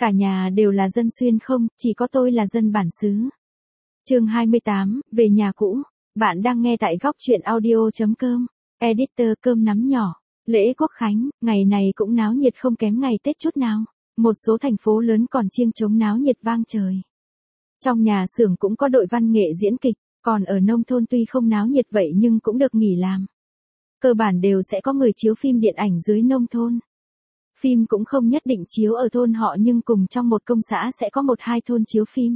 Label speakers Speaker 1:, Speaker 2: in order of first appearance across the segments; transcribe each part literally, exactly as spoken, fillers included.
Speaker 1: Cả nhà đều là dân xuyên không, chỉ có tôi là dân bản xứ. Chương hai mươi tám, về nhà cũ. Bạn đang nghe tại góc truyện audio.com. Editor cơm nắm nhỏ. Lễ Quốc Khánh, ngày này cũng náo nhiệt không kém ngày Tết chút nào. Một số thành phố lớn còn chiêng trống náo nhiệt vang trời. Trong nhà xưởng cũng có đội văn nghệ diễn kịch, còn ở nông thôn tuy không náo nhiệt vậy nhưng cũng được nghỉ làm. Cơ bản đều sẽ có người chiếu phim điện ảnh dưới nông thôn. Phim cũng không nhất định chiếu ở thôn họ nhưng cùng trong một công xã sẽ có một hai thôn chiếu phim.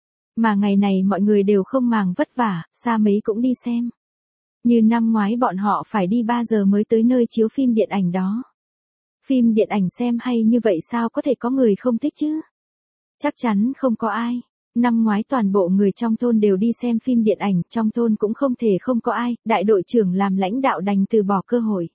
Speaker 1: Mà ngày này mọi người đều không màng vất vả, xa mấy cũng đi xem. Như năm ngoái bọn họ phải đi ba giờ mới tới nơi chiếu phim điện ảnh đó. Phim điện ảnh xem hay như vậy sao có thể có người không thích chứ? Chắc chắn không có ai. Năm ngoái toàn bộ người trong thôn đều đi xem phim điện ảnh, trong thôn cũng không thể không có ai, đại đội trưởng làm lãnh đạo đành từ bỏ cơ hội.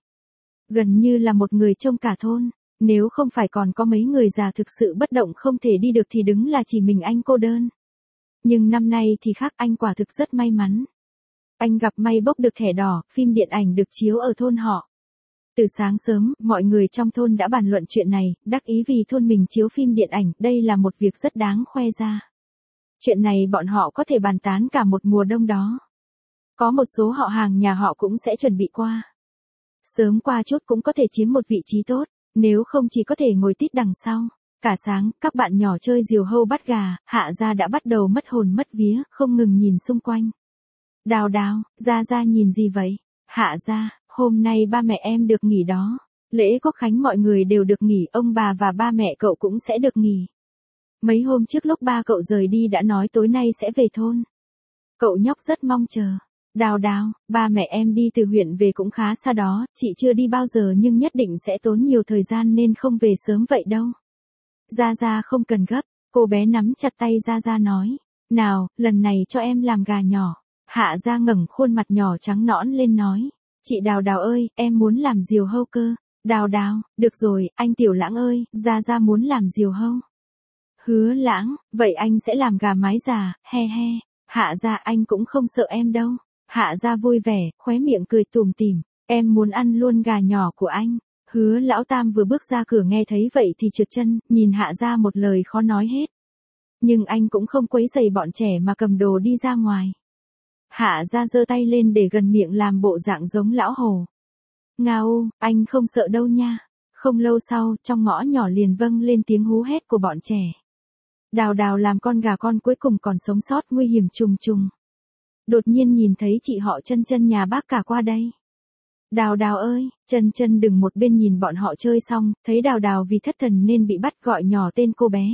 Speaker 1: Gần như là một người trông cả thôn, nếu không phải còn có mấy người già thực sự bất động không thể đi được thì đứng là chỉ mình anh cô đơn. Nhưng năm nay thì khác, anh quả thực rất may mắn. Anh gặp may bốc được thẻ đỏ, phim điện ảnh được chiếu ở thôn họ. Từ sáng sớm, mọi người trong thôn đã bàn luận chuyện này, đắc ý vì thôn mình chiếu phim điện ảnh, đây là một việc rất đáng khoe ra. Chuyện này bọn họ có thể bàn tán cả một mùa đông đó. Có một số họ hàng nhà họ cũng sẽ chuẩn bị qua. Sớm qua chút cũng có thể chiếm một vị trí tốt, nếu không chỉ có thể ngồi tít đằng sau. Cả sáng, các bạn nhỏ chơi diều hâu bắt gà, Hạ Gia đã bắt đầu mất hồn mất vía, không ngừng nhìn xung quanh. Đào Đào, Gia Gia nhìn gì vậy? Hạ Gia, hôm nay ba mẹ em được nghỉ đó. Lễ Quốc Khánh mọi người đều được nghỉ, ông bà và ba mẹ cậu cũng sẽ được nghỉ. Mấy hôm trước lúc ba cậu rời đi đã nói tối nay sẽ về thôn. Cậu nhóc rất mong chờ. Đào Đào, ba mẹ em đi từ huyện về cũng khá xa đó, chị chưa đi bao giờ nhưng nhất định sẽ tốn nhiều thời gian nên không về sớm vậy đâu. Gia Gia không cần gấp, cô bé nắm chặt tay Gia Gia nói. Nào, lần này cho em làm gà nhỏ. Hạ Gia ngẩng khuôn mặt nhỏ trắng nõn lên nói. Chị Đào Đào ơi, em muốn làm diều hâu cơ. Đào Đào, được rồi, anh Tiểu Lãng ơi, Gia Gia muốn làm diều hâu. Hứa Lãng, vậy anh sẽ làm gà mái già, he he. Hạ Gia anh cũng không sợ em đâu. Hạ Gia vui vẻ, khóe miệng cười tủm tỉm. Em muốn ăn luôn gà nhỏ của anh. Hứa Lão Tam vừa bước ra cửa nghe thấy vậy thì trượt chân, nhìn Hạ Gia một lời khó nói hết. Nhưng anh cũng không quấy rầy bọn trẻ mà cầm đồ đi ra ngoài. Hạ Gia giơ tay lên để gần miệng làm bộ dạng giống lão hồ. Ngao, anh không sợ đâu nha. Không lâu sau, trong ngõ nhỏ liền vâng lên tiếng hú hét của bọn trẻ. Đào Đào làm con gà con cuối cùng còn sống sót nguy hiểm trùng trùng. Đột nhiên nhìn thấy chị họ Chân Chân nhà bác cả qua đây. Đào Đào ơi, Chân Chân đứng một bên nhìn bọn họ chơi xong, thấy Đào Đào vì thất thần nên bị bắt gọi nhỏ tên cô bé.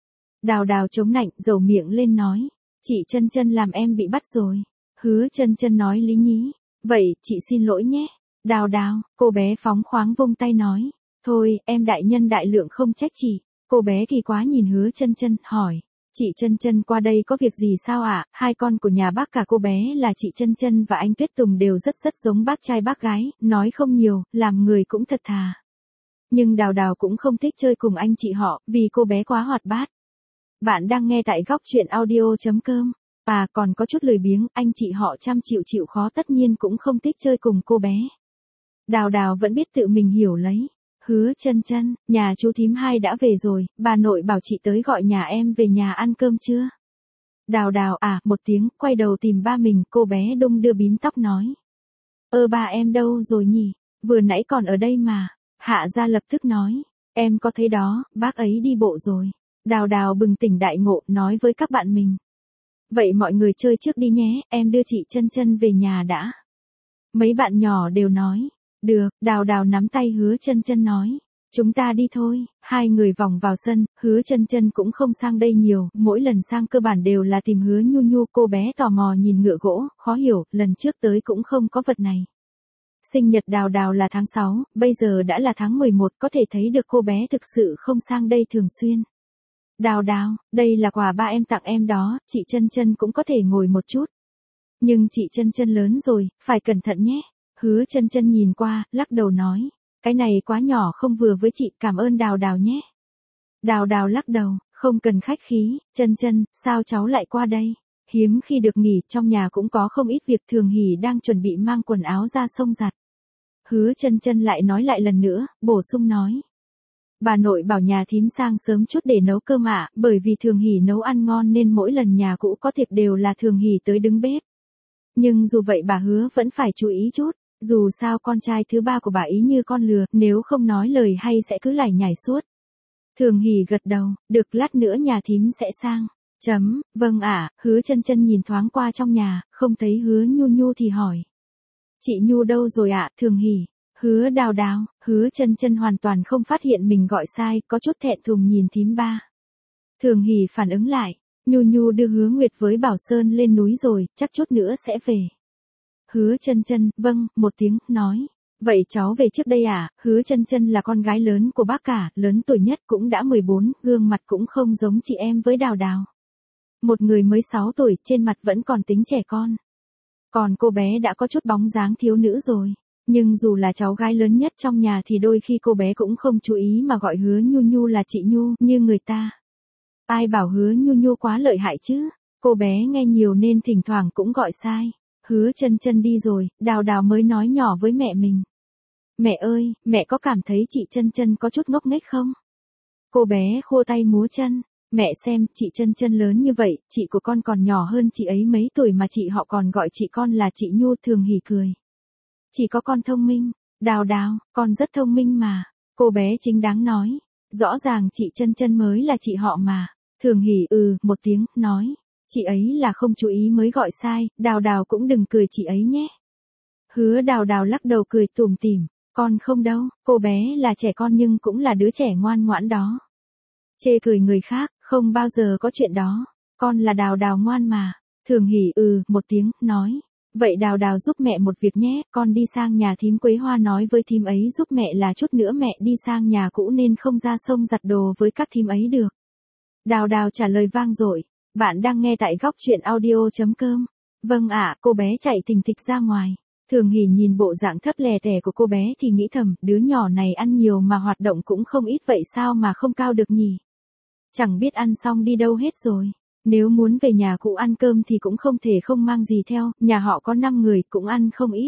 Speaker 1: Đào Đào chống nạnh, dầu miệng lên nói, chị Chân Chân làm em bị bắt rồi. Hứa Chân Chân nói lý nhí, vậy, chị xin lỗi nhé. Đào Đào, cô bé phóng khoáng vung tay nói, thôi, em đại nhân đại lượng không trách chị. Cô bé kỳ quá nhìn Hứa Chân Chân, hỏi, chị Chân Chân qua đây có việc gì sao ạ? À? Hai con của nhà bác cả cô bé là chị Chân Chân và anh Tuyết Tùng đều rất rất giống bác trai bác gái, nói không nhiều, làm người cũng thật thà. Nhưng Đào Đào cũng không thích chơi cùng anh chị họ, vì cô bé quá hoạt bát. Bạn đang nghe tại góc truyện audio.com. À còn có chút lười biếng, anh chị họ chăm chịu chịu khó tất nhiên cũng không thích chơi cùng cô bé. Đào Đào vẫn biết tự mình hiểu lấy. Hứa Chân Chân, nhà chú thím hai đã về rồi, bà nội bảo chị tới gọi nhà em về nhà ăn cơm chưa? Đào Đào à, một tiếng, quay đầu tìm ba mình, cô bé đung đưa bím tóc nói. Ơ ba em đâu rồi nhỉ? Vừa nãy còn ở đây mà. Hạ Gia lập tức nói, em có thấy đó, bác ấy đi bộ rồi. Đào Đào bừng tỉnh đại ngộ, nói với các bạn mình. Vậy mọi người chơi trước đi nhé, em đưa chị Chân Chân về nhà đã. Mấy bạn nhỏ đều nói. Được, Đào Đào nắm tay Hứa Chân Chân nói, chúng ta đi thôi. Hai người vòng vào sân, Hứa Chân Chân cũng không sang đây nhiều, mỗi lần sang cơ bản đều là tìm Hứa Nhu Nhu. Cô bé tò mò nhìn ngựa gỗ, khó hiểu, lần trước tới cũng không có vật này. Sinh nhật Đào Đào là tháng sáu, bây giờ đã là tháng mười một, có thể thấy được cô bé thực sự không sang đây thường xuyên. Đào Đào, đây là quà ba em tặng em đó, chị Chân Chân cũng có thể ngồi một chút. Nhưng chị Chân Chân lớn rồi, phải cẩn thận nhé. Hứa Chân Chân nhìn qua, lắc đầu nói, cái này quá nhỏ không vừa với chị, cảm ơn Đào Đào nhé. Đào Đào lắc đầu, không cần khách khí. Chân Chân, sao cháu lại qua đây? Hiếm khi được nghỉ, trong nhà cũng có không ít việc. Thường Hỷ đang chuẩn bị mang quần áo ra sông giặt. Hứa Chân Chân lại nói lại lần nữa, bổ sung nói, Bà nội bảo nhà thím sang sớm chút để nấu cơm ạ, bởi vì Thường Hỷ nấu ăn ngon nên mỗi lần nhà cũ có tiệc đều là Thường Hỷ tới đứng bếp. Nhưng dù vậy bà hứa vẫn phải chú ý chút, dù sao con trai thứ ba của bà ý như con lừa, nếu không nói lời hay sẽ cứ lải nhải suốt. Thường Hỷ gật đầu, được lát nữa nhà thím sẽ sang. Chấm, vâng ạ, Hứa Chân Chân nhìn thoáng qua trong nhà, không thấy Hứa Nhu Nhu thì hỏi. Chị Nhu đâu rồi ạ, Thường Hỷ? Hứa Đào Đào, Hứa Chân Chân hoàn toàn không phát hiện mình gọi sai, có chút thẹn thùng nhìn thím ba. Thường Hỷ phản ứng lại, Nhu Nhu đưa Hứa Nguyệt với Bảo Sơn lên núi rồi, chắc chút nữa sẽ về. Hứa Chân Chân, vâng, một tiếng, nói. Vậy cháu về trước đây à? Hứa Chân Chân là con gái lớn của bác cả, lớn tuổi nhất cũng đã mười bốn, gương mặt cũng không giống chị em với Đào Đào. Một người mới sáu tuổi, trên mặt vẫn còn tính trẻ con. Còn cô bé đã có chút bóng dáng thiếu nữ rồi. Nhưng dù là cháu gái lớn nhất trong nhà thì đôi khi cô bé cũng không chú ý mà gọi Hứa Nhu Nhu là chị Nhu, như người ta. Ai bảo Hứa Nhu Nhu quá lợi hại chứ? Cô bé nghe nhiều nên thỉnh thoảng cũng gọi sai. Hứa Chân Chân đi rồi, Đào Đào mới nói nhỏ với mẹ mình. Mẹ ơi, mẹ có cảm thấy chị Chân Chân có chút ngốc nghếch không? Cô bé khua tay múa chân. Mẹ xem, chị Chân Chân lớn như vậy, chị của con còn nhỏ hơn chị ấy mấy tuổi mà chị họ còn gọi chị con là chị Nhu. Thường Hỷ cười. Chỉ có con thông minh. Đào Đào, con rất thông minh mà. Cô bé chính đáng nói. Rõ ràng chị Chân Chân mới là chị họ mà. Thường Hỷ ừ, một tiếng, nói. Chị ấy là không chú ý mới gọi sai, Đào Đào cũng đừng cười chị ấy nhé. Hứa Đào Đào lắc đầu cười tủm tỉm. Con không đâu, cô bé là trẻ con nhưng cũng là đứa trẻ ngoan ngoãn đó. Chê cười người khác, không bao giờ có chuyện đó. Con là Đào Đào ngoan mà. Thường Hỷ ừ, một tiếng, nói. Vậy Đào Đào giúp mẹ một việc nhé, con đi sang nhà thím Quế Hoa nói với thím ấy giúp mẹ là chút nữa mẹ đi sang nhà cũ nên không ra sông giặt đồ với các thím ấy được. Đào Đào trả lời vang dội. Bạn đang nghe tại góc truyện audio.com. Vâng ạ, cô bé chạy thình thịch ra ngoài. Thường Hỷ nhìn bộ dạng thấp lè tè của cô bé thì nghĩ thầm, đứa nhỏ này ăn nhiều mà hoạt động cũng không ít vậy sao mà không cao được nhỉ. Chẳng biết ăn xong đi đâu hết rồi. Nếu muốn về nhà cũ ăn cơm thì cũng không thể không mang gì theo, nhà họ có năm người cũng ăn không ít.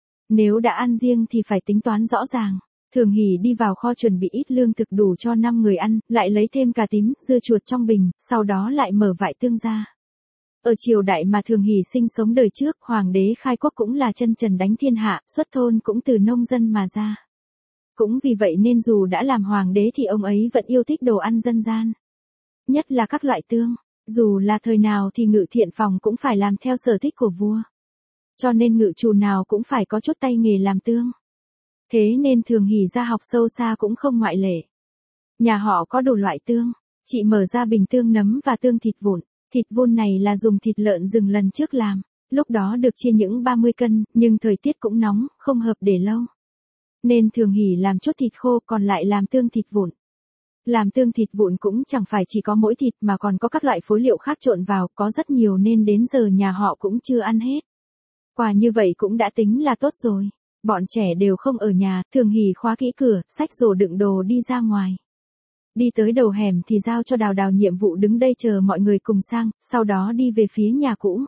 Speaker 1: Nếu đã ăn riêng thì phải tính toán rõ ràng. Thường Hỷ đi vào kho chuẩn bị ít lương thực đủ cho năm người ăn, lại lấy thêm cà tím, dưa chuột trong bình, sau đó lại mở vại tương ra. Ở triều đại mà Thường Hỷ sinh sống đời trước, hoàng đế khai quốc cũng là chân trần đánh thiên hạ, xuất thôn cũng từ nông dân mà ra. Cũng vì vậy nên dù đã làm hoàng đế thì ông ấy vẫn yêu thích đồ ăn dân gian. Nhất là các loại tương, dù là thời nào thì ngự thiện phòng cũng phải làm theo sở thích của vua. Cho nên ngự trù nào cũng phải có chút tay nghề làm tương. Thế nên Thường Hỷ ra học sâu xa cũng không ngoại lệ. Nhà họ có đủ loại tương, chị mở ra bình tương nấm và tương thịt vụn. Thịt vụn này là dùng thịt lợn rừng lần trước làm, lúc đó được chia những ba mươi cân, nhưng thời tiết cũng nóng, không hợp để lâu. Nên Thường Hỷ làm chút thịt khô còn lại làm tương thịt vụn. Làm tương thịt vụn cũng chẳng phải chỉ có mỗi thịt mà còn có các loại phối liệu khác trộn vào, có rất nhiều nên đến giờ nhà họ cũng chưa ăn hết. Quả như vậy cũng đã tính là tốt rồi. Bọn trẻ đều không ở nhà, Thường Hỷ khóa kỹ cửa, xách rổ đựng đồ đi ra ngoài. Đi tới đầu hẻm thì giao cho Đào Đào nhiệm vụ đứng đây chờ mọi người cùng sang, sau đó đi về phía nhà cũ.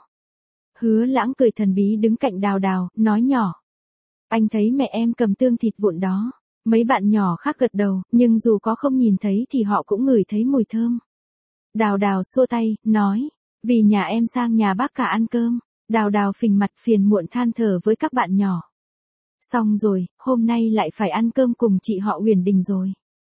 Speaker 1: Hứa Lãng cười thần bí đứng cạnh Đào Đào, nói nhỏ. Anh thấy mẹ em cầm tương thịt vụn đó. Mấy bạn nhỏ khác gật đầu, nhưng dù có không nhìn thấy thì họ cũng ngửi thấy mùi thơm. Đào Đào xua tay, nói. Vì nhà em sang nhà bác cả ăn cơm. Đào Đào phình mặt phiền muộn than thở với các bạn nhỏ. Xong rồi, hôm nay lại phải ăn cơm cùng chị họ Huyền Đình rồi.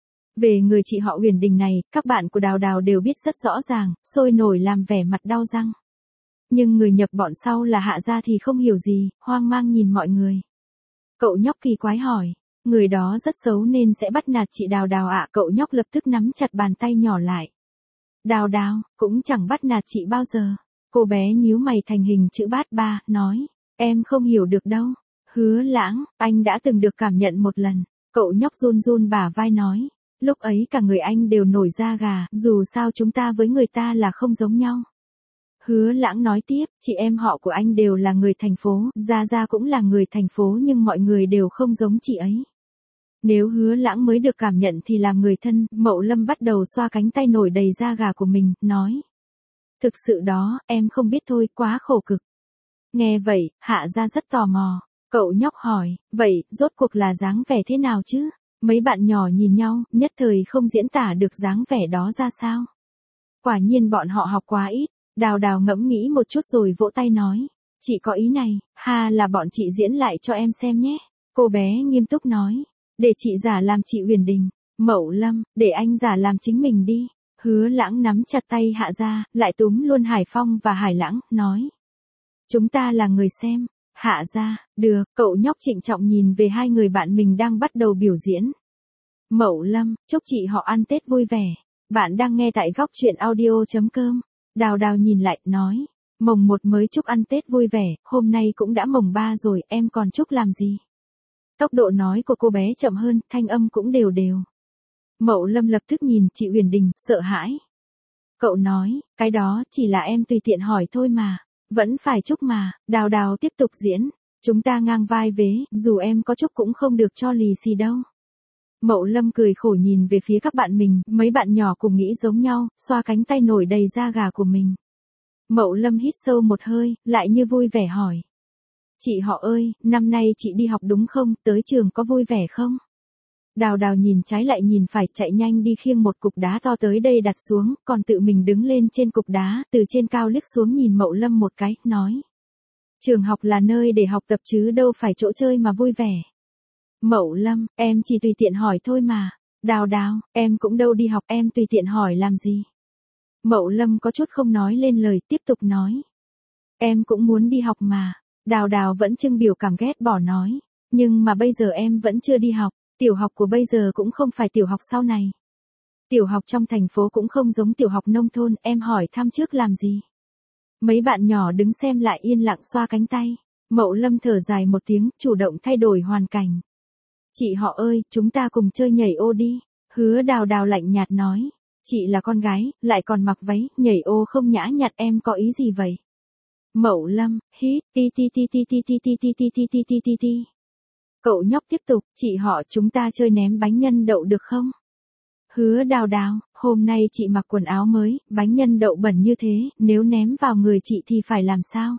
Speaker 1: Về người chị họ Huyền Đình này, các bạn của Đào Đào đều biết rất rõ ràng, sôi nổi làm vẻ mặt đau răng. Nhưng người nhập bọn sau là Hạ Gia thì không hiểu gì, hoang mang nhìn mọi người. Cậu nhóc kỳ quái hỏi, người đó rất xấu nên sẽ bắt nạt chị Đào Đào ạ. Cậu nhóc lập tức nắm chặt bàn tay nhỏ lại. Đào Đào, cũng chẳng bắt nạt chị bao giờ. Cô bé nhíu mày thành hình chữ bát ba, nói, em không hiểu được đâu. Hứa Lãng, anh đã từng được cảm nhận một lần. Cậu nhóc run run bả vai nói. Lúc ấy cả người anh đều nổi da gà, dù sao chúng ta với người ta là không giống nhau. Hứa Lãng nói tiếp, chị em họ của anh đều là người thành phố, Gia Gia cũng là người thành phố nhưng mọi người đều không giống chị ấy. Nếu Hứa Lãng mới được cảm nhận thì làm người thân, Mậu Lâm bắt đầu xoa cánh tay nổi đầy da gà của mình, nói. Thực sự đó, em không biết thôi, quá khổ cực. Nghe vậy, Hạ Gia rất tò mò. Cậu nhóc hỏi, vậy, rốt cuộc là dáng vẻ thế nào chứ? Mấy bạn nhỏ nhìn nhau, nhất thời không diễn tả được dáng vẻ đó ra sao. Quả nhiên bọn họ học quá ít, Đào Đào ngẫm nghĩ một chút rồi vỗ tay nói. Chị có ý này, ha là bọn chị diễn lại cho em xem nhé. Cô bé nghiêm túc nói. Để chị giả làm chị Huyền Đình. Mậu Lâm, để anh giả làm chính mình đi. Hứa Lãng nắm chặt tay Hạ Gia, lại túm luôn Hải Phong và Hải Lãng, nói. Chúng ta là người xem. Hạ Gia, được, cậu nhóc trịnh trọng nhìn về hai người bạn mình đang bắt đầu biểu diễn. Mậu Lâm, chúc chị họ ăn Tết vui vẻ. Bạn đang nghe tại góc truyện audio.com. Đào Đào nhìn lại, nói. Mồng một mới chúc ăn Tết vui vẻ, hôm nay cũng đã mồng ba rồi, em còn chúc làm gì? Tốc độ nói của cô bé chậm hơn, thanh âm cũng đều đều. Mậu Lâm lập tức nhìn chị Huyền Đình, sợ hãi. Cậu nói, cái đó chỉ là em tùy tiện hỏi thôi mà. Vẫn phải chúc mà. Đào Đào tiếp tục diễn. Chúng ta ngang vai vế, dù em có chúc cũng không được cho lì xì đâu. Mậu Lâm cười khổ nhìn về phía các bạn mình, mấy bạn nhỏ cùng nghĩ giống nhau, xoa cánh tay nổi đầy da gà của mình. Mậu Lâm hít sâu một hơi, lại như vui vẻ hỏi. Chị họ ơi, năm nay chị đi học đúng không, tới trường có vui vẻ không? Đào Đào nhìn trái lại nhìn phải, chạy nhanh đi khiêng một cục đá to tới đây đặt xuống, còn tự mình đứng lên trên cục đá, từ trên cao liếc xuống nhìn Mậu Lâm một cái, nói. Trường học là nơi để học tập chứ đâu phải chỗ chơi mà vui vẻ. Mậu Lâm, em chỉ tùy tiện hỏi thôi mà. Đào Đào, em cũng đâu đi học, em tùy tiện hỏi làm gì. Mậu Lâm có chút không nói lên lời, tiếp tục nói. Em cũng muốn đi học mà. Đào Đào vẫn trưng biểu cảm ghét bỏ nói. Nhưng mà bây giờ em vẫn chưa đi học. Tiểu học của bây giờ cũng không phải tiểu học sau này. Tiểu học trong thành phố cũng không giống tiểu học nông thôn, em hỏi thăm trước làm gì. Mấy bạn nhỏ đứng xem lại yên lặng xoa cánh tay. Mậu Lâm thở dài một tiếng, chủ động thay đổi hoàn cảnh. Chị họ ơi, chúng ta cùng chơi nhảy ô đi. Hứa Đào Đào lạnh nhạt nói. Chị là con gái, lại còn mặc váy, nhảy ô không nhã nhặn, em có ý gì vậy? Mậu Lâm, hít, ti ti ti ti ti ti ti ti ti ti ti ti ti ti. Cậu nhóc tiếp tục, chị họ chúng ta chơi ném bánh nhân đậu được không? Hứa Đào Đào, hôm nay chị mặc quần áo mới, bánh nhân đậu bẩn như thế, nếu ném vào người chị thì phải làm sao?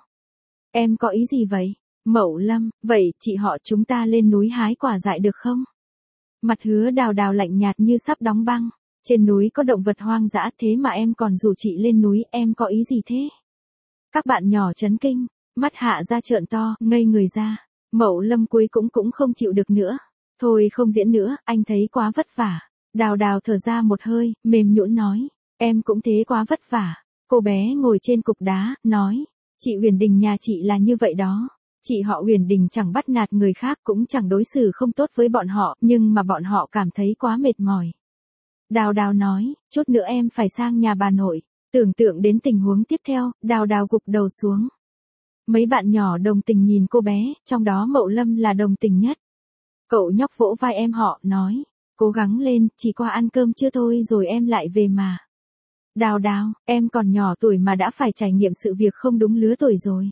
Speaker 1: Em có ý gì vậy? Mậu Lâm, vậy chị họ chúng ta lên núi hái quả dại được không? Mặt Hứa Đào Đào lạnh nhạt như sắp đóng băng. Trên núi có động vật hoang dã thế mà em còn rủ chị lên núi, em có ý gì thế? Các bạn nhỏ chấn kinh, mắt Hạ Gia trợn to, ngây người ra. Mậu Lâm cuối cũng cũng không chịu được nữa. Thôi không diễn nữa, anh thấy quá vất vả. Đào Đào thở ra một hơi, mềm nhũn nói. Em cũng thế quá vất vả. Cô bé ngồi trên cục đá, nói. Chị Huyền Đình nhà chị là như vậy đó. Chị họ Huyền Đình chẳng bắt nạt người khác cũng chẳng đối xử không tốt với bọn họ, nhưng mà bọn họ cảm thấy quá mệt mỏi. Đào Đào nói, chút nữa em phải sang nhà bà nội. Tưởng tượng đến tình huống tiếp theo, Đào Đào gục đầu xuống. Mấy bạn nhỏ đồng tình nhìn cô bé, trong đó Mậu Lâm là đồng tình nhất. Cậu nhóc vỗ vai em họ, nói, cố gắng lên, chỉ qua ăn cơm chưa thôi rồi em lại về mà. Đào Đào, em còn nhỏ tuổi mà đã phải trải nghiệm sự việc không đúng lứa tuổi rồi.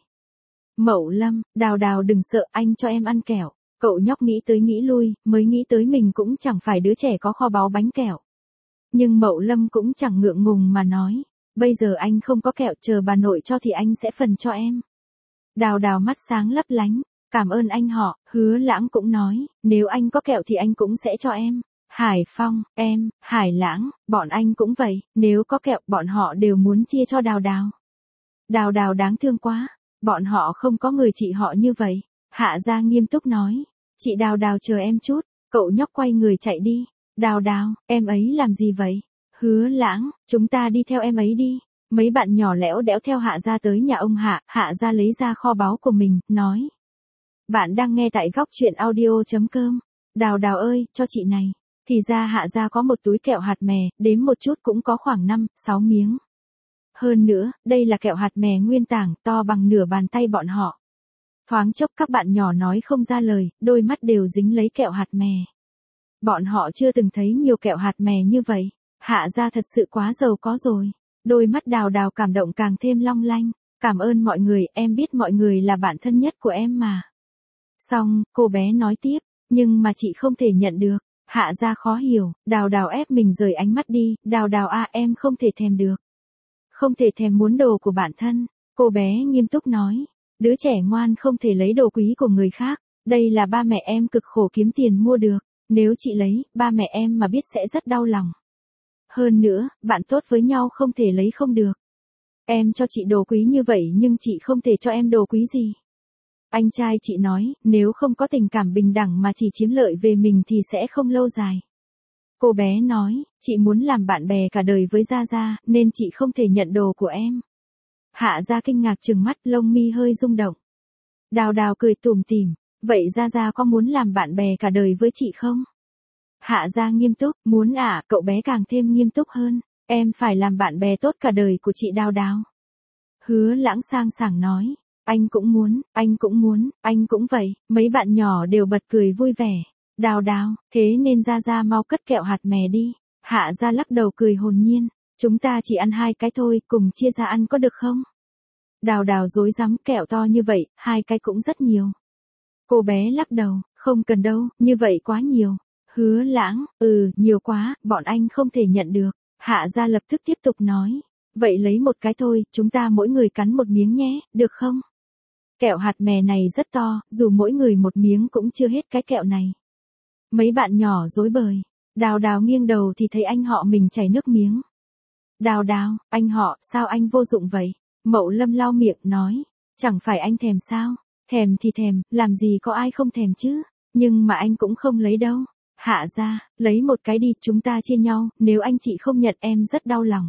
Speaker 1: Mậu Lâm, Đào Đào đừng sợ, anh cho em ăn kẹo. Cậu nhóc nghĩ tới nghĩ lui, mới nghĩ tới mình cũng chẳng phải đứa trẻ có kho báu bánh kẹo. Nhưng Mậu Lâm cũng chẳng ngượng ngùng mà nói, bây giờ anh không có kẹo, chờ bà nội cho thì anh sẽ phần cho em. Đào Đào mắt sáng lấp lánh, cảm ơn anh họ. Hứa Lãng cũng nói, nếu anh có kẹo thì anh cũng sẽ cho em. Hải Phong, em, Hải Lãng, bọn anh cũng vậy, nếu có kẹo bọn họ đều muốn chia cho Đào Đào. Đào Đào đáng thương quá, bọn họ không có người chị họ như vậy. Hạ Gia nghiêm túc nói, chị Đào Đào chờ em chút. Cậu nhóc quay người chạy đi. Đào Đào, em ấy làm gì vậy? Hứa Lãng, chúng ta đi theo em ấy đi. Mấy bạn nhỏ lẽo đẽo theo Hạ Gia tới nhà ông Hạ, Hạ Gia lấy ra kho báu của mình, nói. Bạn đang nghe tại góc truyện audio.com. Đào Đào ơi, cho chị này. Thì ra Hạ Gia có một túi kẹo hạt mè, đếm một chút cũng có khoảng năm, sáu miếng. Hơn nữa, đây là kẹo hạt mè nguyên tảng, to bằng nửa bàn tay bọn họ. Thoáng chốc các bạn nhỏ nói không ra lời, đôi mắt đều dính lấy kẹo hạt mè. Bọn họ chưa từng thấy nhiều kẹo hạt mè như vậy. Hạ Gia thật sự quá giàu có rồi. Đôi mắt Đào Đào cảm động càng thêm long lanh. Cảm ơn mọi người, em biết mọi người là bạn thân nhất của em mà. Xong, cô bé nói tiếp, nhưng mà chị không thể nhận được. Hạ Gia khó hiểu, Đào Đào ép mình rời ánh mắt đi, Đào Đào à em không thể thèm được. Không thể thèm muốn đồ của bản thân. Cô bé nghiêm túc nói, đứa trẻ ngoan không thể lấy đồ quý của người khác. Đây là ba mẹ em cực khổ kiếm tiền mua được. Nếu chị lấy, ba mẹ em mà biết sẽ rất đau lòng. Hơn nữa, bạn tốt với nhau không thể lấy không được. Em cho chị đồ quý như vậy nhưng chị không thể cho em đồ quý gì. Anh trai chị nói, nếu không có tình cảm bình đẳng mà chỉ chiếm lợi về mình thì sẽ không lâu dài. Cô bé nói, chị muốn làm bạn bè cả đời với Gia Gia, nên chị không thể nhận đồ của em. Hạ Gia kinh ngạc trừng mắt, lông mi hơi rung động. Đào Đào cười tủm tỉm, vậy Gia Gia có muốn làm bạn bè cả đời với chị không? Hạ Gia nghiêm túc, muốn à, cậu bé càng thêm nghiêm túc hơn, em phải làm bạn bè tốt cả đời của chị Đào Đào. Hứa Lãng sang sảng nói, anh cũng muốn, anh cũng muốn, anh cũng vậy, mấy bạn nhỏ đều bật cười vui vẻ. Đào Đào, thế nên Gia Gia mau cất kẹo hạt mè đi. Hạ Gia lắc đầu cười hồn nhiên, chúng ta chỉ ăn hai cái thôi, cùng chia ra ăn có được không? Đào Đào rối rắm, kẹo to như vậy, hai cái cũng rất nhiều. Cô bé lắc đầu, không cần đâu, như vậy quá nhiều. Hứa Lãng, ừ, nhiều quá, bọn anh không thể nhận được. Hạ Gia lập tức tiếp tục nói, vậy lấy một cái thôi, chúng ta mỗi người cắn một miếng nhé, được không? Kẹo hạt mè này rất to, dù mỗi người một miếng cũng chưa hết cái kẹo này. Mấy bạn nhỏ rối bời. Đào Đào nghiêng đầu thì thấy anh họ mình chảy nước miếng. Đào Đào, anh họ, sao anh vô dụng vậy? Mậu Lâm lau miệng nói, chẳng phải anh thèm sao? Thèm thì thèm, làm gì có ai không thèm chứ? Nhưng mà anh cũng không lấy đâu. Hạ Gia, lấy một cái đi, chúng ta chia nhau, nếu anh chị không nhận em rất đau lòng.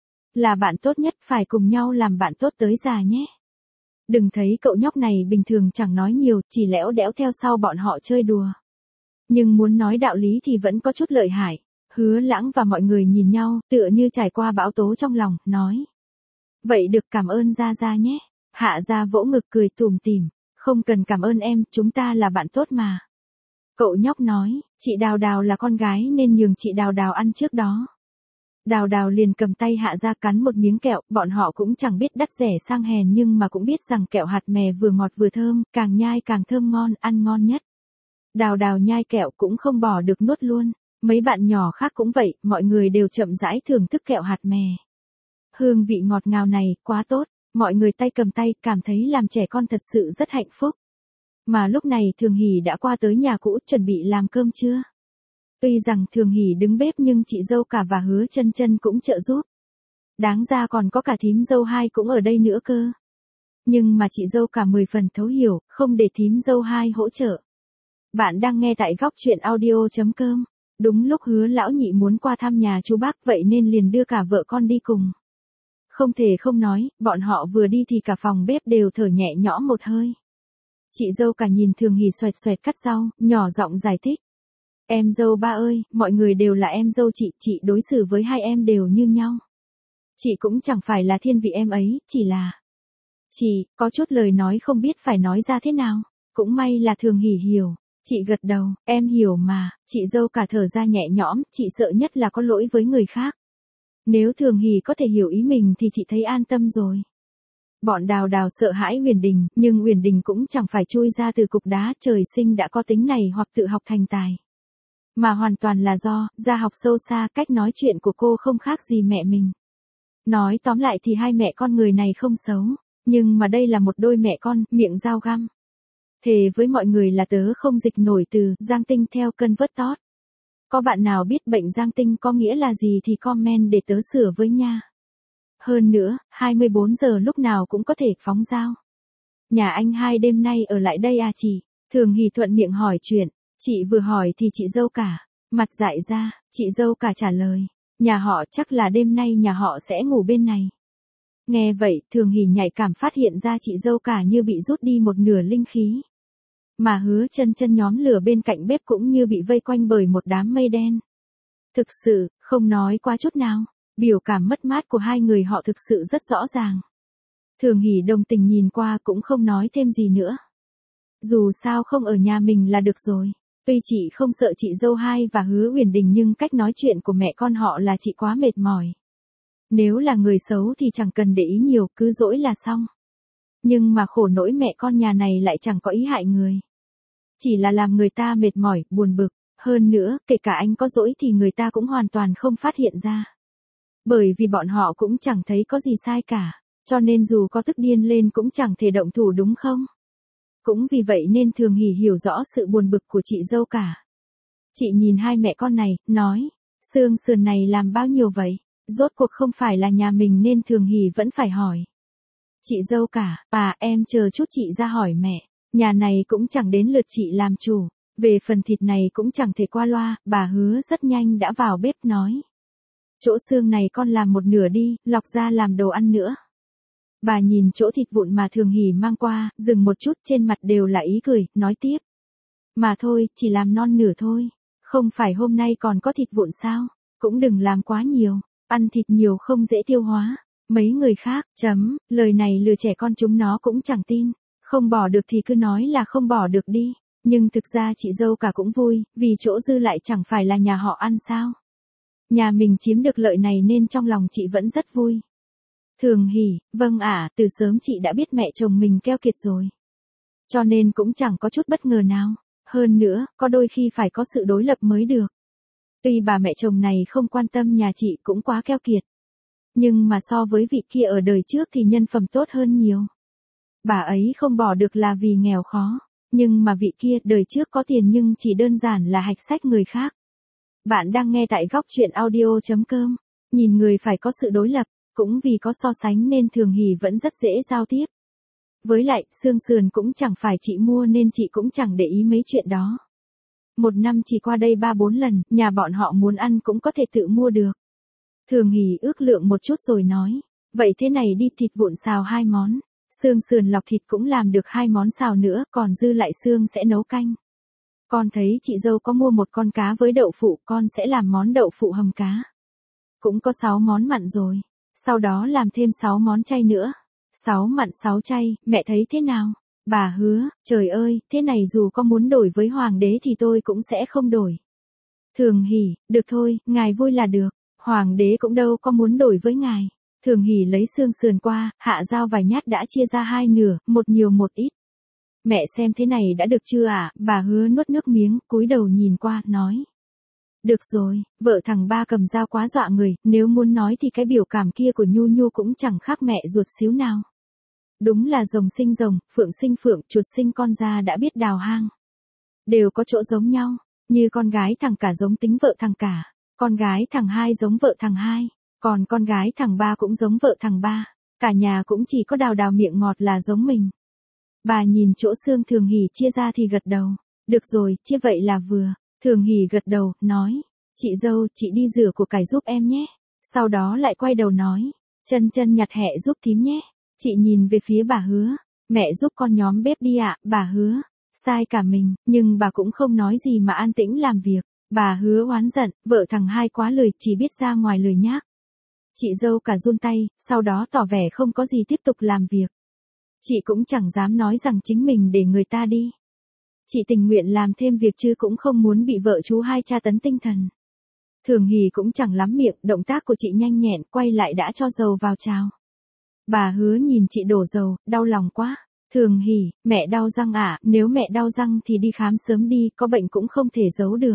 Speaker 1: Là bạn tốt nhất, phải cùng nhau làm bạn tốt tới già nhé. Đừng thấy cậu nhóc này bình thường chẳng nói nhiều, chỉ lẽo đẽo theo sau bọn họ chơi đùa. Nhưng muốn nói đạo lý thì vẫn có chút lợi hại. Hứa Lãng và mọi người nhìn nhau, tựa như trải qua bão tố trong lòng, nói. Vậy được, cảm ơn Gia Gia nhé. Hạ Gia vỗ ngực cười tủm tỉm, không cần cảm ơn em, chúng ta là bạn tốt mà. Cậu nhóc nói, chị Đào Đào là con gái nên nhường chị Đào Đào ăn trước đó. Đào Đào liền cầm tay Hạ Gia cắn một miếng kẹo, bọn họ cũng chẳng biết đắt rẻ sang hèn nhưng mà cũng biết rằng kẹo hạt mè vừa ngọt vừa thơm, càng nhai càng thơm ngon, ăn ngon nhất. Đào Đào nhai kẹo cũng không bỏ được nuốt luôn, mấy bạn nhỏ khác cũng vậy, mọi người đều chậm rãi thưởng thức kẹo hạt mè. Hương vị ngọt ngào này, quá tốt, mọi người tay cầm tay, cảm thấy làm trẻ con thật sự rất hạnh phúc. Mà lúc này Thường Hỷ đã qua tới nhà cũ, chuẩn bị làm cơm trưa. Tuy rằng Thường Hỷ đứng bếp nhưng chị dâu cả và Hứa Chân Chân cũng trợ giúp. Đáng ra còn có cả thím dâu hai cũng ở đây nữa cơ. Nhưng mà chị dâu cả mười phần thấu hiểu, không để thím dâu hai hỗ trợ. Bạn đang nghe tại góc truyện audio chấm com. Đúng lúc Hứa lão nhị muốn qua thăm nhà chú bác vậy nên liền đưa cả vợ con đi cùng. Không thể không nói, bọn họ vừa đi thì cả phòng bếp đều thở nhẹ nhõm một hơi. Chị dâu cả nhìn Thường Hỷ xoẹt xoẹt cắt rau, nhỏ giọng giải thích. Em dâu ba ơi, mọi người đều là em dâu chị, chị đối xử với hai em đều như nhau. Chị cũng chẳng phải là thiên vị em ấy, chỉ là... Chị, có chút lời nói không biết phải nói ra thế nào. Cũng may là Thường Hỷ hiểu. Chị gật đầu, em hiểu mà, chị dâu cả thở ra nhẹ nhõm, chị sợ nhất là có lỗi với người khác. Nếu Thường Hỷ có thể hiểu ý mình thì chị thấy an tâm rồi. Bọn Đào Đào sợ hãi Uyển Đình, nhưng Uyển Đình cũng chẳng phải chui ra từ cục đá, trời sinh đã có tính này hoặc tự học thành tài. Mà hoàn toàn là do, gia học sâu xa, cách nói chuyện của cô không khác gì mẹ mình. Nói tóm lại thì hai mẹ con người này không xấu, nhưng mà đây là một đôi mẹ con, miệng dao găm. Thề với mọi người là tớ không dịch nổi từ Giang Tinh theo cân vớt tót. Có bạn nào biết bệnh Giang Tinh có nghĩa là gì thì comment để tớ sửa với nha. Hơn nữa, hai mươi bốn giờ lúc nào cũng có thể phóng dao. Nhà anh hai đêm nay ở lại đây à chị? Thường Hỷ thuận miệng hỏi chuyện. Chị vừa hỏi thì chị dâu cả, mặt dại ra, chị dâu cả trả lời. Nhà họ chắc là đêm nay nhà họ sẽ ngủ bên này. Nghe vậy, Thường Hỷ nhạy cảm phát hiện ra chị dâu cả như bị rút đi một nửa linh khí. Mà Hứa Chân Chân nhóm lửa bên cạnh bếp cũng như bị vây quanh bởi một đám mây đen. Thực sự, không nói quá chút nào, biểu cảm mất mát của hai người họ thực sự rất rõ ràng. Thường Hỷ đồng tình nhìn qua cũng không nói thêm gì nữa. Dù sao không ở nhà mình là được rồi. Tuy chị không sợ chị dâu hai và Hứa Uyển Đình nhưng cách nói chuyện của mẹ con họ là chị quá mệt mỏi. Nếu là người xấu thì chẳng cần để ý nhiều, cứ dỗi là xong. Nhưng mà khổ nỗi mẹ con nhà này lại chẳng có ý hại người. Chỉ là làm người ta mệt mỏi, buồn bực. Hơn nữa, kể cả anh có dỗi thì người ta cũng hoàn toàn không phát hiện ra. Bởi vì bọn họ cũng chẳng thấy có gì sai cả. Cho nên dù có tức điên lên cũng chẳng thể động thủ đúng không? Cũng vì vậy nên Thường Hỷ hiểu rõ sự buồn bực của chị dâu cả. Chị nhìn hai mẹ con này, nói, xương sườn này làm bao nhiêu vậy? Rốt cuộc không phải là nhà mình nên Thường Hỷ vẫn phải hỏi. Chị dâu cả, à em chờ chút chị ra hỏi mẹ, nhà này cũng chẳng đến lượt chị làm chủ, về phần thịt này cũng chẳng thể qua loa, bà Hứa rất nhanh đã vào bếp nói. Chỗ xương này con làm một nửa đi, lọc ra làm đồ ăn nữa. Bà nhìn chỗ thịt vụn mà Thường Hỷ mang qua, dừng một chút trên mặt đều là ý cười, nói tiếp. Mà thôi, chỉ làm non nửa thôi, không phải hôm nay còn có thịt vụn sao, cũng đừng làm quá nhiều, ăn thịt nhiều không dễ tiêu hóa. Mấy người khác, chấm, lời này lừa trẻ con chúng nó cũng chẳng tin, không bỏ được thì cứ nói là không bỏ được đi, nhưng thực ra chị dâu cả cũng vui, vì chỗ dư lại chẳng phải là nhà họ ăn sao. Nhà mình chiếm được lợi này nên trong lòng chị vẫn rất vui. Thường Hỷ, vâng ạ, từ sớm chị đã biết mẹ chồng mình keo kiệt rồi. Cho nên cũng chẳng có chút bất ngờ nào, hơn nữa, có đôi khi phải có sự đối lập mới được. Tuy bà mẹ chồng này không quan tâm nhà chị cũng quá keo kiệt. Nhưng mà so với vị kia ở đời trước thì nhân phẩm tốt hơn nhiều. Bà ấy không bỏ được là vì nghèo khó, nhưng mà vị kia đời trước có tiền nhưng chỉ đơn giản là hạch sách người khác. Bạn đang nghe tại góc truyện audio chấm com, nhìn người phải có sự đối lập, cũng vì có so sánh nên Thường Hỷ vẫn rất dễ giao tiếp. Với lại, xương sườn cũng chẳng phải chị mua nên chị cũng chẳng để ý mấy chuyện đó. Một năm chỉ qua đây ba bốn lần, nhà bọn họ muốn ăn cũng có thể tự mua được. Thường Hỷ ước lượng một chút rồi nói, vậy thế này đi, thịt vụn xào hai món, xương sườn lọc thịt cũng làm được hai món xào nữa, còn dư lại xương sẽ nấu canh. Con thấy chị dâu có mua một con cá với đậu phụ, con sẽ làm món đậu phụ hầm cá. Cũng có sáu món mặn rồi, sau đó làm thêm sáu món chay nữa. Sáu mặn sáu chay, mẹ thấy thế nào? Bà Hứa, trời ơi, thế này dù có muốn đổi với hoàng đế thì tôi cũng sẽ không đổi. Thường Hỷ, được thôi, ngài vui là được. Hoàng đế cũng đâu có muốn đổi với ngài. Thường Hỷ lấy xương sườn qua, hạ dao vài nhát đã chia ra hai nửa, một nhiều một ít. Mẹ xem thế này đã được chưa ạ? À? Bà Hứa nuốt nước miếng, cúi đầu nhìn qua, nói. Được rồi, vợ thằng Ba cầm dao quá dọa người, nếu muốn nói thì cái biểu cảm kia của Nhu Nhu cũng chẳng khác mẹ ruột xíu nào. Đúng là rồng sinh rồng, phượng sinh phượng, chuột sinh con ra đã biết đào hang. Đều có chỗ giống nhau, như con gái thằng cả giống tính vợ thằng cả. Con gái thằng hai giống vợ thằng hai, còn con gái thằng ba cũng giống vợ thằng ba, cả nhà cũng chỉ có đào đào miệng ngọt là giống mình. Bà nhìn chỗ xương Thường Hỷ chia ra thì gật đầu, được rồi, chia vậy là vừa. Thường Hỷ gật đầu, nói, chị dâu, chị đi rửa củ cải giúp em nhé. Sau đó lại quay đầu nói, chân chân nhặt hẹ giúp thím nhé. Chị nhìn về phía bà Hứa, mẹ giúp con nhóm bếp đi ạ. Bà Hứa, sai cả mình, nhưng bà cũng không nói gì mà an tĩnh làm việc. Bà Hứa oán giận, vợ thằng hai quá lười, chỉ biết ra ngoài lười nhác. Chị dâu cả run tay, sau đó tỏ vẻ không có gì tiếp tục làm việc. Chị cũng chẳng dám nói rằng chính mình để người ta đi. Chị tình nguyện làm thêm việc chứ cũng không muốn bị vợ chú hai tra tấn tinh thần. Thường Hỷ cũng chẳng lắm miệng, động tác của chị nhanh nhẹn, quay lại đã cho dầu vào chảo. Bà Hứa nhìn chị đổ dầu, đau lòng quá. Thường Hỷ, mẹ đau răng ạ, à? Nếu mẹ đau răng thì đi khám sớm đi, có bệnh cũng không thể giấu được.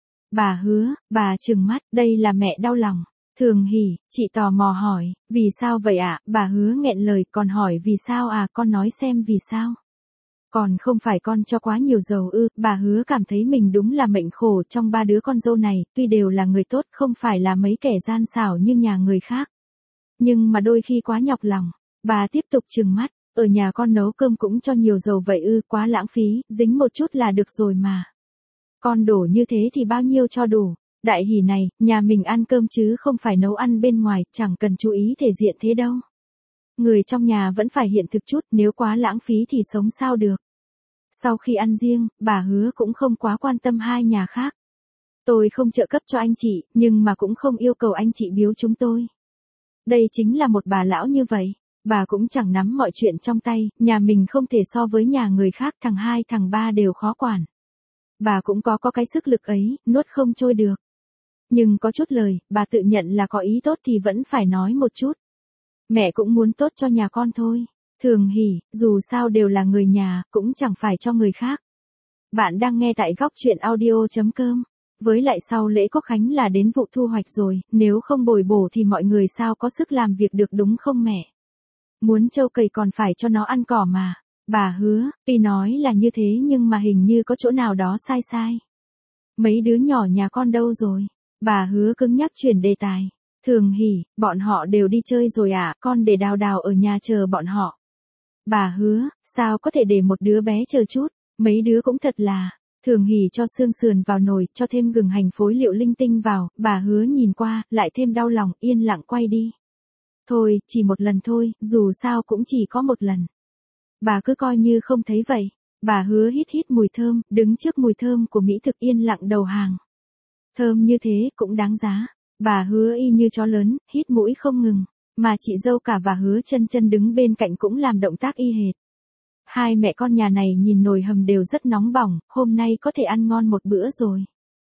Speaker 1: Bà Hứa, bà trừng mắt, đây là mẹ đau lòng. Thường Hỷ, chị tò mò hỏi, vì sao vậy ạ? À? Bà Hứa nghẹn lời, còn hỏi vì sao à, con nói xem vì sao. Còn không phải con cho quá nhiều dầu ư? Bà Hứa cảm thấy mình đúng là mệnh khổ trong ba đứa con dâu này, tuy đều là người tốt, không phải là mấy kẻ gian xảo như nhà người khác. Nhưng mà đôi khi quá nhọc lòng. Bà tiếp tục trừng mắt, ở nhà con nấu cơm cũng cho nhiều dầu vậy ư? Quá lãng phí, dính một chút là được rồi mà. Con đổ như thế thì bao nhiêu cho đủ? Đại hỷ này, nhà mình ăn cơm chứ không phải nấu ăn bên ngoài, chẳng cần chú ý thể diện thế đâu. Người trong nhà vẫn phải hiện thực chút, nếu quá lãng phí thì sống sao được. Sau khi ăn riêng, bà Hứa cũng không quá quan tâm hai nhà khác. Tôi không trợ cấp cho anh chị, nhưng mà cũng không yêu cầu anh chị biếu chúng tôi. Đây chính là một bà lão như vậy. Bà cũng chẳng nắm mọi chuyện trong tay, nhà mình không thể so với nhà người khác, thằng hai thằng ba đều khó quản. Bà cũng có có cái sức lực ấy, nuốt không trôi được. Nhưng có chút lời, bà tự nhận là có ý tốt thì vẫn phải nói một chút. Mẹ cũng muốn tốt cho nhà con thôi. Thường Hỷ, dù sao đều là người nhà, cũng chẳng phải cho người khác. Bạn đang nghe tại góc truyện audio chấm com. Với lại sau lễ Quốc Khánh là đến vụ thu hoạch rồi, nếu không bồi bổ thì mọi người sao có sức làm việc được đúng không mẹ? Muốn trâu cầy còn phải cho nó ăn cỏ mà. Bà Hứa, tuy nói là như thế nhưng mà hình như có chỗ nào đó sai sai. Mấy đứa nhỏ nhà con đâu rồi? Bà Hứa cứng nhắc chuyển đề tài. Thường Hỷ, bọn họ đều đi chơi rồi à, con để Đào Đào ở nhà chờ bọn họ. Bà Hứa, sao có thể để một đứa bé chờ chút, mấy đứa cũng thật là. Thường Hỷ cho xương sườn vào nồi, cho thêm gừng hành phối liệu linh tinh vào, bà Hứa nhìn qua, lại thêm đau lòng, yên lặng quay đi. Thôi, chỉ một lần thôi, dù sao cũng chỉ có một lần. Bà cứ coi như không thấy vậy. Bà Hứa hít hít mùi thơm, đứng trước mùi thơm của mỹ thực yên lặng đầu hàng. Thơm như thế cũng đáng giá. Bà Hứa y như chó lớn, hít mũi không ngừng, mà chị dâu cả và Hứa Chân Chân đứng bên cạnh cũng làm động tác y hệt. Hai mẹ con nhà này nhìn nồi hầm đều rất nóng bỏng, hôm nay có thể ăn ngon một bữa rồi.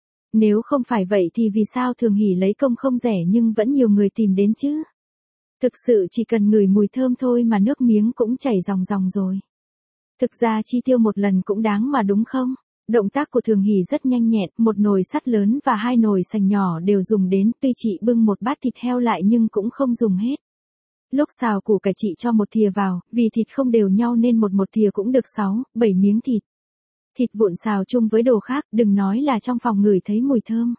Speaker 1: Nếu không phải vậy thì vì sao Thường Hỷ lấy công không rẻ nhưng vẫn nhiều người tìm đến chứ? Thực sự chỉ cần ngửi mùi thơm thôi mà nước miếng cũng chảy ròng ròng rồi. Thực ra chi tiêu một lần cũng đáng mà đúng không? Động tác của Thường Hỷ rất nhanh nhẹn, một nồi sắt lớn và hai nồi sành nhỏ đều dùng đến, tuy chị bưng một bát thịt heo lại nhưng cũng không dùng hết. Lúc xào củ cải chị cho một thìa vào, vì thịt không đều nhau nên một một thìa cũng được sáu, bảy miếng thịt. Thịt vụn xào chung với đồ khác, đừng nói là trong phòng ngửi thấy mùi thơm.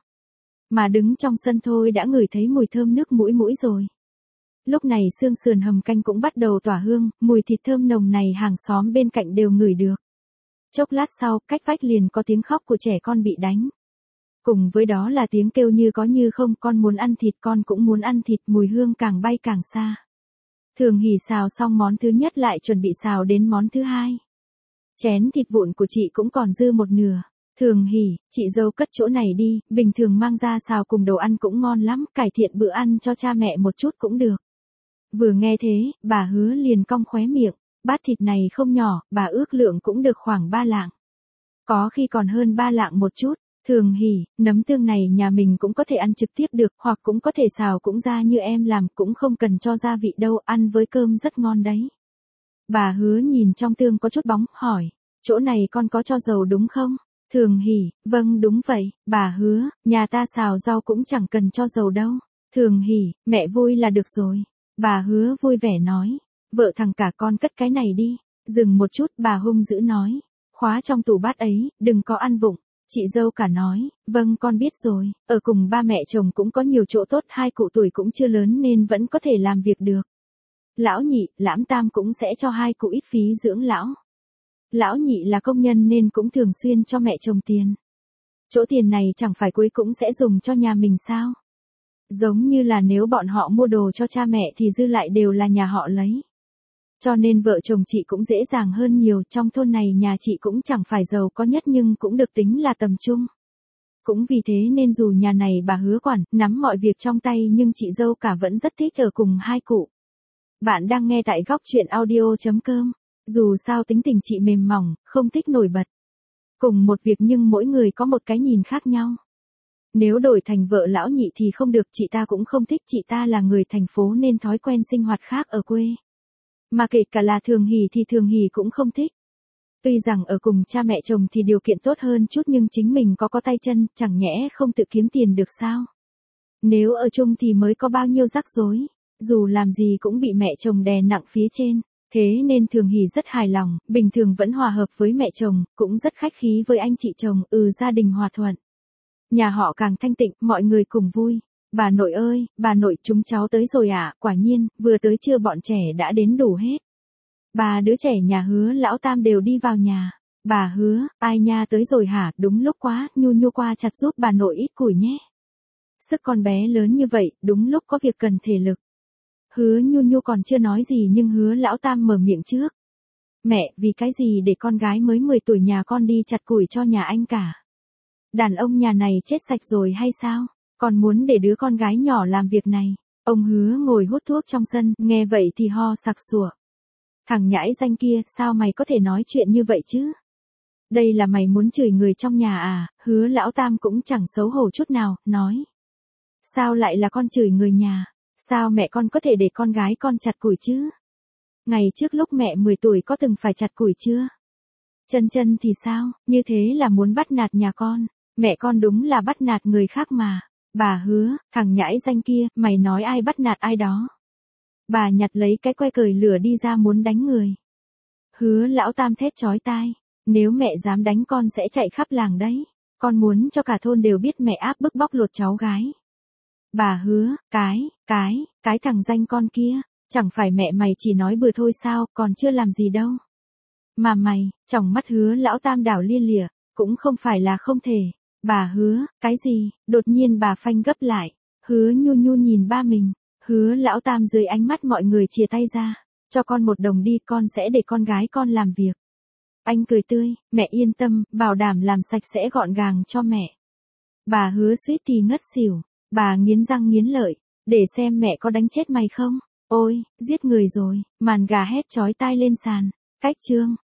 Speaker 1: Mà đứng trong sân thôi đã ngửi thấy mùi thơm nước mũi mũi rồi. Lúc này xương sườn hầm canh cũng bắt đầu tỏa hương, mùi thịt thơm nồng này hàng xóm bên cạnh đều ngửi được. Chốc lát sau, cách vách liền có tiếng khóc của trẻ con bị đánh. Cùng với đó là tiếng kêu như có như không, con muốn ăn thịt, con cũng muốn ăn thịt, mùi hương càng bay càng xa. Thường Hỷ xào xong món thứ nhất lại chuẩn bị xào đến món thứ hai. Chén thịt vụn của chị cũng còn dư một nửa. Thường Hỷ, chị dâu cất chỗ này đi, bình thường mang ra xào cùng đồ ăn cũng ngon lắm, cải thiện bữa ăn cho cha mẹ một chút cũng được. Vừa nghe thế, bà Hứa liền cong khóe miệng, bát thịt này không nhỏ, bà ước lượng cũng được khoảng ba lạng. Có khi còn hơn ba lạng một chút. Thường Hỷ, nấm tương này nhà mình cũng có thể ăn trực tiếp được, hoặc cũng có thể xào cũng ra như em làm, cũng không cần cho gia vị đâu, ăn với cơm rất ngon đấy. Bà Hứa nhìn trong tương có chút bóng, hỏi, chỗ này con có cho dầu đúng không? Thường Hỷ, vâng đúng vậy, bà Hứa, nhà ta xào rau cũng chẳng cần cho dầu đâu. Thường Hỷ, mẹ vui là được rồi. Bà Hứa vui vẻ nói, vợ thằng cả con cất cái này đi. Dừng một chút, bà hung dữ nói, khóa trong tủ bát ấy, đừng có ăn vụng. Chị dâu cả nói, vâng con biết rồi, ở cùng ba mẹ chồng cũng có nhiều chỗ tốt, hai cụ tuổi cũng chưa lớn nên vẫn có thể làm việc được. Lão Nhị, Lãm Tam cũng sẽ cho hai cụ ít phí dưỡng lão. Lão Nhị là công nhân nên cũng thường xuyên cho mẹ chồng tiền. Chỗ tiền này chẳng phải cuối cũng sẽ dùng cho nhà mình sao? Giống như là nếu bọn họ mua đồ cho cha mẹ thì dư lại đều là nhà họ lấy. Cho nên vợ chồng chị cũng dễ dàng hơn nhiều, trong thôn này nhà chị cũng chẳng phải giàu có nhất nhưng cũng được tính là tầm trung. Cũng vì thế nên dù nhà này bà Hứa quản, nắm mọi việc trong tay nhưng chị dâu cả vẫn rất thích ở cùng hai cụ. Bạn đang nghe tại góc truyện audio chấm com. Dù sao tính tình chị mềm mỏng, không thích nổi bật. Cùng một việc nhưng mỗi người có một cái nhìn khác nhau. Nếu đổi thành vợ Lão Nhị thì không được, chị ta cũng không thích, chị ta là người thành phố nên thói quen sinh hoạt khác ở quê. Mà kể cả là Thường Hỷ thì Thường Hỷ cũng không thích. Tuy rằng ở cùng cha mẹ chồng thì điều kiện tốt hơn chút nhưng chính mình có có tay chân, chẳng nhẽ không tự kiếm tiền được sao? Nếu ở chung thì mới có bao nhiêu rắc rối, dù làm gì cũng bị mẹ chồng đè nặng phía trên. Thế nên Thường Hỷ rất hài lòng, bình thường vẫn hòa hợp với mẹ chồng, cũng rất khách khí với anh chị chồng, ừ gia đình hòa thuận. Nhà họ càng thanh tịnh, mọi người cùng vui. Bà nội ơi, bà nội chúng cháu tới rồi à, quả nhiên, vừa tới trưa bọn trẻ đã đến đủ hết. Ba đứa trẻ nhà Hứa Lão Tam đều đi vào nhà. Bà Hứa, ai nha tới rồi hả, đúng lúc quá, Nhu Nhu qua chặt giúp bà nội ít củi nhé. Sức con bé lớn như vậy, đúng lúc có việc cần thể lực. Hứa Nhu Nhu còn chưa nói gì nhưng Hứa Lão Tam mở miệng trước. Mẹ, vì cái gì để con gái mới mười tuổi nhà con đi chặt củi cho nhà anh cả? Đàn ông nhà này chết sạch rồi hay sao? Con muốn để đứa con gái nhỏ làm việc này. Ông Hứa ngồi hút thuốc trong sân, nghe vậy thì ho sặc sụa. Thằng nhãi danh kia, sao mày có thể nói chuyện như vậy chứ? Đây là mày muốn chửi người trong nhà à? Hứa Lão Tam cũng chẳng xấu hổ chút nào, nói. Sao lại là con chửi người nhà? Sao mẹ con có thể để con gái con chặt củi chứ? Ngày trước lúc mẹ mười tuổi có từng phải chặt củi chưa? Chân Chân thì sao? Như thế là muốn bắt nạt nhà con. Mẹ con đúng là bắt nạt người khác mà. Bà Hứa, thằng nhãi danh kia, mày nói ai bắt nạt ai đó. Bà nhặt lấy cái que cởi lửa đi ra muốn đánh người. Hứa Lão Tam thét chói tai. Nếu mẹ dám đánh con sẽ chạy khắp làng đấy. Con muốn cho cả thôn đều biết mẹ áp bức bóc lột cháu gái. Bà Hứa, cái, cái, cái thằng danh con kia, chẳng phải mẹ mày chỉ nói bừa thôi sao, còn chưa làm gì đâu. Mà mày, tròng mắt Hứa lão tam đảo lia lịa, cũng không phải là không thể. Bà Hứa, cái gì, đột nhiên bà phanh gấp lại. Hứa Nhu Nhu nhìn ba mình, Hứa lão tam dưới ánh mắt mọi người chìa tay ra. Cho con một đồng đi, con sẽ để con gái con làm việc. Anh cười tươi, mẹ yên tâm, bảo đảm làm sạch sẽ gọn gàng cho mẹ. Bà Hứa suýt thì ngất xỉu, bà nghiến răng nghiến lợi, để xem mẹ có đánh chết mày không. Ôi, giết người rồi, màn gà hét chói tai lên sàn, cách chương.